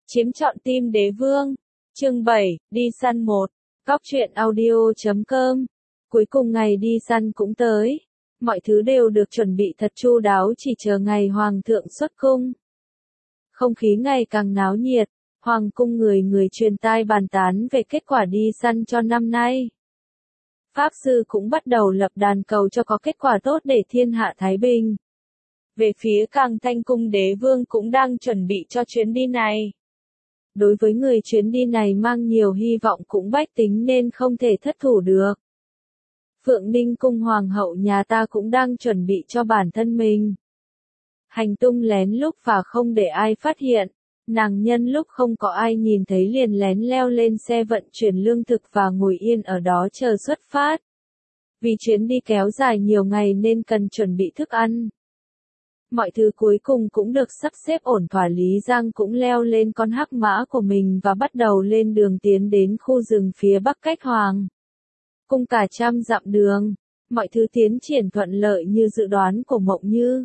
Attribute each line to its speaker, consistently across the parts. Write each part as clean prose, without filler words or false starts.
Speaker 1: Chiếm trọn tim đế vương. Chương 7, đi săn 1. Góc truyện audio.com. Cuối cùng ngày đi săn cũng tới. Mọi thứ đều được chuẩn bị thật chu đáo, chỉ chờ ngày hoàng thượng xuất cung. Không khí ngày càng náo nhiệt, hoàng cung người người truyền tai bàn tán về kết quả đi săn cho năm nay. Pháp sư cũng bắt đầu lập đàn cầu cho có kết quả tốt để thiên hạ thái bình. Về phía Càng Thanh cung đế vương cũng đang chuẩn bị cho chuyến đi này. Đối với người chuyến đi này mang nhiều hy vọng cũng bách tính nên không thể thất thủ được. Phượng Ninh cung hoàng hậu nhà ta cũng đang chuẩn bị cho bản thân mình. Hành tung lén lút và không để ai phát hiện, nàng nhân lúc không có ai nhìn thấy liền lén leo lên xe vận chuyển lương thực và ngồi yên ở đó chờ xuất phát. Vì chuyến đi kéo dài nhiều ngày nên cần chuẩn bị thức ăn. Mọi thứ cuối cùng cũng được sắp xếp ổn thỏa. Lý Giang cũng leo lên con hắc mã của mình và bắt đầu lên đường tiến đến khu rừng phía bắc cách hoàng cung cả 100 dặm đường. Mọi thứ tiến triển thuận lợi như dự đoán của Mộng Như.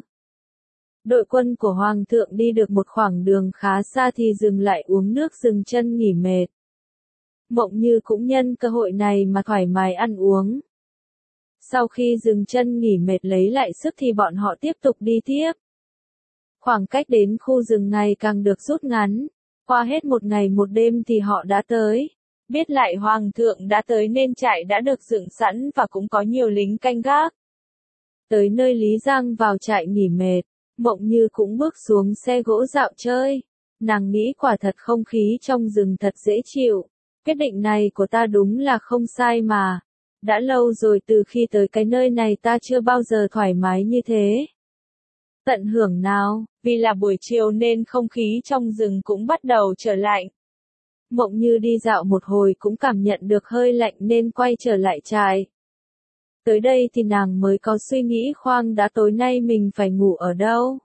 Speaker 1: Đội quân của hoàng thượng đi được một khoảng đường khá xa thì dừng lại uống nước dừng chân nghỉ mệt. Mộng Như cũng nhân cơ hội này mà thoải mái ăn uống. Sau khi dừng chân nghỉ mệt lấy lại sức thì bọn họ tiếp tục đi tiếp. Khoảng cách đến khu rừng ngày càng được rút ngắn. Qua hết một ngày một đêm thì họ đã tới. Biết lại hoàng thượng đã tới nên trại đã được dựng sẵn và cũng có nhiều lính canh gác. Tới nơi Lý Giang vào trại nghỉ mệt, Mộng Như cũng bước xuống xe gỗ dạo chơi. Nàng nghĩ quả thật không khí trong rừng thật dễ chịu. Quyết định này của ta đúng là không sai mà. Đã lâu rồi từ khi tới cái nơi này ta chưa bao giờ thoải mái như thế. Tận hưởng nào, vì là buổi chiều nên không khí trong rừng cũng bắt đầu trở lạnh. Mộng Như đi dạo một hồi cũng cảm nhận được hơi lạnh nên quay trở lại trại. Tới đây thì nàng mới có suy nghĩ khoang đã tối nay mình phải ngủ ở đâu.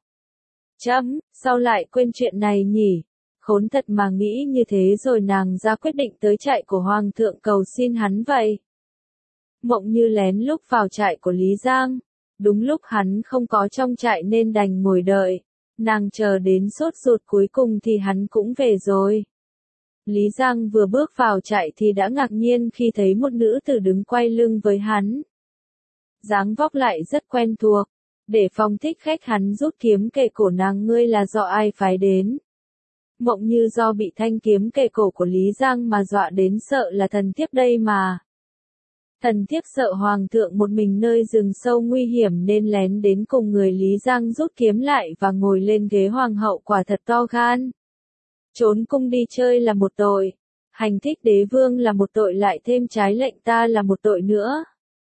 Speaker 1: Sao lại quên chuyện này nhỉ? Khốn thật mà nghĩ như thế rồi nàng ra quyết định tới trại của hoàng thượng cầu xin hắn vậy. Mộng Như lén lút vào trại của Lý Giang. Đúng lúc hắn không có trong trại nên đành ngồi đợi. Nàng chờ đến sốt ruột cuối cùng thì hắn cũng về rồi. Lý Giang vừa bước vào trại thì đã ngạc nhiên khi thấy một nữ tử đứng quay lưng với hắn. Dáng vóc lại rất quen thuộc. Để phòng thích khách hắn rút kiếm kề cổ nàng. Ngươi là do ai phái đến? Mộng Như do bị thanh kiếm kề cổ của Lý Giang mà dọa đến sợ là thần thiếp đây mà. Thần thiếp sợ hoàng thượng một mình nơi rừng sâu nguy hiểm nên lén đến cùng người. Lý Giang rút kiếm lại và ngồi lên ghế hoàng hậu. Quả thật to gan. Trốn cung đi chơi là một tội. Hành thích đế vương là một tội, lại thêm trái lệnh ta là một tội nữa.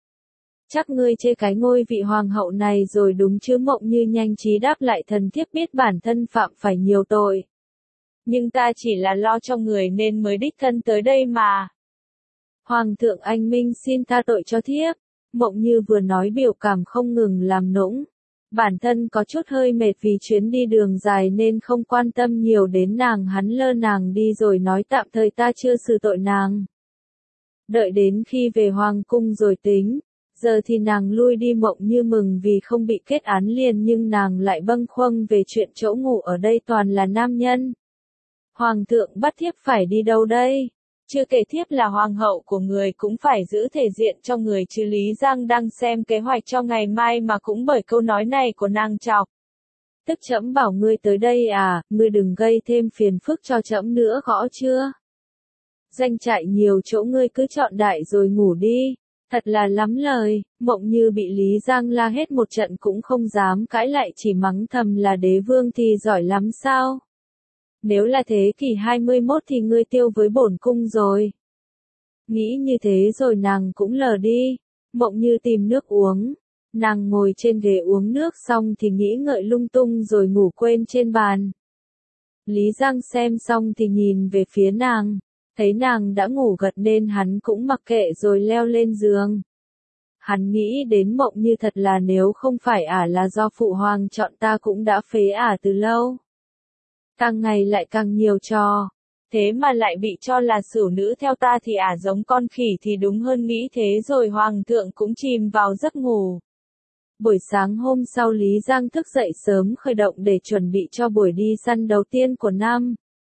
Speaker 1: Chắc ngươi chê cái ngôi vị hoàng hậu này rồi đúng chứ? Mộng Như nhanh trí đáp lại. Thần thiếp biết bản thân phạm phải nhiều tội. Nhưng ta chỉ là lo cho người nên mới đích thân tới đây mà. Hoàng thượng anh minh xin tha tội cho thiếp. Mộng Như vừa nói biểu cảm không ngừng làm nũng. Bản thân có chút hơi mệt vì chuyến đi đường dài nên không quan tâm nhiều đến nàng. Hắn lơ nàng đi rồi nói tạm thời ta chưa xử tội nàng. Đợi đến khi về hoàng cung rồi tính. Giờ thì nàng lui đi. Mộng Như mừng vì không bị kết án liền nhưng nàng lại bâng khuâng về chuyện chỗ ngủ ở đây toàn là nam nhân. Hoàng thượng bắt thiếp phải đi đâu đây? Chưa kể thiếp là hoàng hậu của người cũng phải giữ thể diện cho người chứ. Lý Giang đang xem kế hoạch cho ngày mai mà cũng bởi câu nói này của nàng chọc. Tức trẫm bảo ngươi tới đây à, ngươi đừng gây thêm phiền phức cho trẫm nữa, gõ chưa? Danh trại nhiều chỗ, ngươi cứ chọn đại rồi ngủ đi. Thật là lắm lời. Mộng Như bị Lý Giang la hết một trận cũng không dám cãi lại, chỉ mắng thầm là đế vương thì giỏi lắm sao? Nếu là thế kỷ 21 thì ngươi tiêu với bổn cung rồi. Nghĩ như thế rồi nàng cũng lờ đi. Mộng Như tìm nước uống. Nàng ngồi trên ghế uống nước xong thì nghĩ ngợi lung tung rồi ngủ quên trên bàn. Lý Giang xem xong thì nhìn về phía nàng. Thấy nàng đã ngủ gật nên hắn cũng mặc kệ rồi leo lên giường. Hắn nghĩ đến Mộng Như thật là nếu không phải là do phụ hoàng chọn ta cũng đã phế từ lâu. Càng ngày lại càng nhiều trò. Thế mà lại bị cho là sửu nữ theo ta thì giống con khỉ thì đúng hơn. Nghĩ thế rồi hoàng thượng cũng chìm vào giấc ngủ. Buổi sáng hôm sau Lý Giang thức dậy sớm khởi động để chuẩn bị cho buổi đi săn đầu tiên của năm.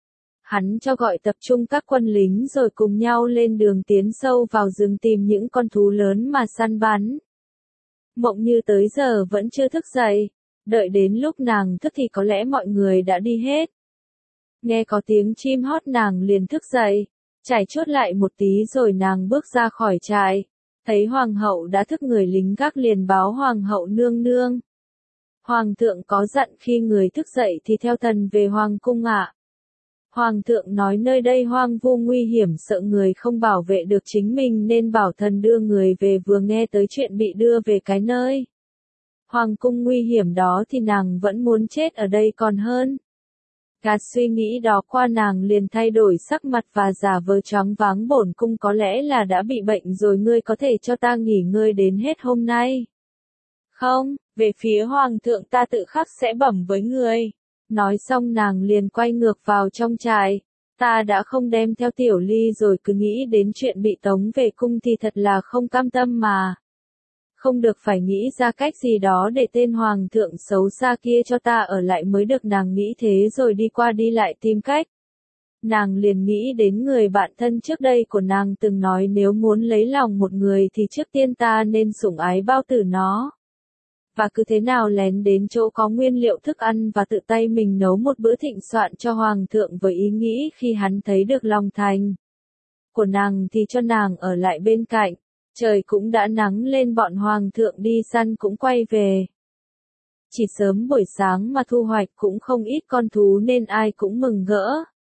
Speaker 1: Hắn cho gọi tập trung các quân lính rồi cùng nhau lên đường tiến sâu vào rừng tìm những con thú lớn mà săn bắn. Mộng Như tới giờ vẫn chưa thức dậy, đợi đến lúc nàng thức thì có lẽ mọi người đã đi hết. Nghe có tiếng chim hót nàng liền thức dậy, chải chuốt lại một tí rồi nàng bước ra khỏi trại, thấy hoàng hậu đã thức, người lính gác liền báo hoàng hậu nương nương. Hoàng thượng có dặn khi người thức dậy thì theo thần về hoàng cung ạ. Hoàng thượng nói nơi đây hoang vu nguy hiểm, sợ người không bảo vệ được chính mình nên bảo thần đưa người về, vừa nghe tới chuyện bị đưa về cái nơi hoàng cung nguy hiểm đó thì nàng vẫn muốn chết ở đây còn hơn. Gạt suy nghĩ đó qua, nàng liền thay đổi sắc mặt và giả vờ choáng váng. Bổn cung có lẽ là đã bị bệnh rồi, ngươi có thể cho ta nghỉ ngơi đến hết hôm nay. Không, về phía hoàng thượng ta tự khắc sẽ bẩm với ngươi. Nói xong nàng liền quay ngược vào trong trại. Ta đã không đem theo Tiểu Ly rồi, cứ nghĩ đến chuyện bị tống về cung thì thật là không cam tâm mà. Không được, phải nghĩ ra cách gì đó để tên hoàng thượng xấu xa kia cho ta ở lại mới được. Nàng nghĩ thế rồi đi qua đi lại tìm cách. Nàng liền nghĩ đến người bạn thân trước đây của nàng từng nói nếu muốn lấy lòng một người thì trước tiên ta nên sủng ái bao tử nó. Và cứ thế nào lén đến chỗ có nguyên liệu thức ăn và tự tay mình nấu một bữa thịnh soạn cho hoàng thượng, với ý nghĩ khi hắn thấy được lòng thành của nàng thì cho nàng ở lại bên cạnh. Trời cũng đã nắng lên, bọn hoàng thượng đi săn cũng quay về. Chỉ sớm buổi sáng mà thu hoạch cũng không ít con thú nên ai cũng mừng rỡ.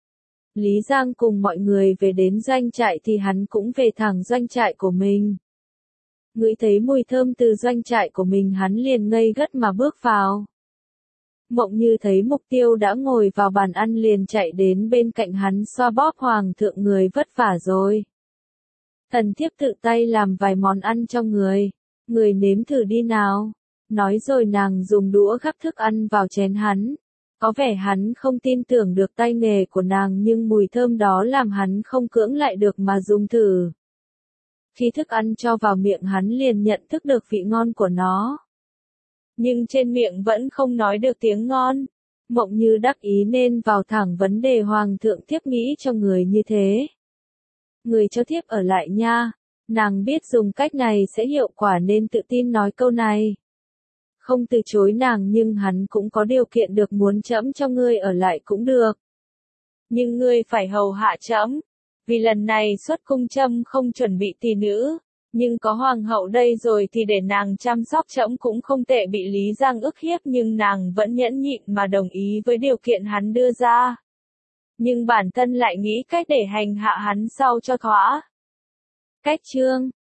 Speaker 1: Lý Giang cùng mọi người về đến doanh trại thì hắn cũng về thẳng doanh trại của mình. Ngửi thấy mùi thơm từ doanh trại của mình, hắn liền ngây ngất mà bước vào. Mộng Như thấy mục tiêu đã ngồi vào bàn ăn liền chạy đến bên cạnh hắn xoa bóp. Hoàng thượng, người vất vả rồi. Thần thiếp tự tay làm vài món ăn cho người. Người nếm thử đi nào. Nói rồi nàng dùng đũa gắp thức ăn vào chén hắn. Có vẻ hắn không tin tưởng được tay nghề của nàng, nhưng mùi thơm đó làm hắn không cưỡng lại được mà dùng thử. Khi thức ăn cho vào miệng hắn liền nhận thức được vị ngon của nó. Nhưng trên miệng vẫn không nói được tiếng ngon. Mộng Như đắc ý nên vào thẳng vấn đề. Hoàng thượng, thiếp nghĩ cho người như thế. Người cho thiếp ở lại nha. Nàng biết dùng cách này sẽ hiệu quả nên tự tin nói câu này. Không từ chối nàng, nhưng hắn cũng có điều kiện được, muốn trẫm cho ngươi ở lại cũng được. Nhưng ngươi phải hầu hạ trẫm. Vì lần này xuất cung trẫm không chuẩn bị tỷ nữ. Nhưng có hoàng hậu đây rồi thì để nàng chăm sóc trẫm cũng không tệ. Bị Lý Giang ức hiếp nhưng nàng vẫn nhẫn nhịn mà đồng ý với điều kiện hắn đưa ra. Nhưng bản thân lại nghĩ cách để hành hạ hắn sau cho thỏa. Cách chương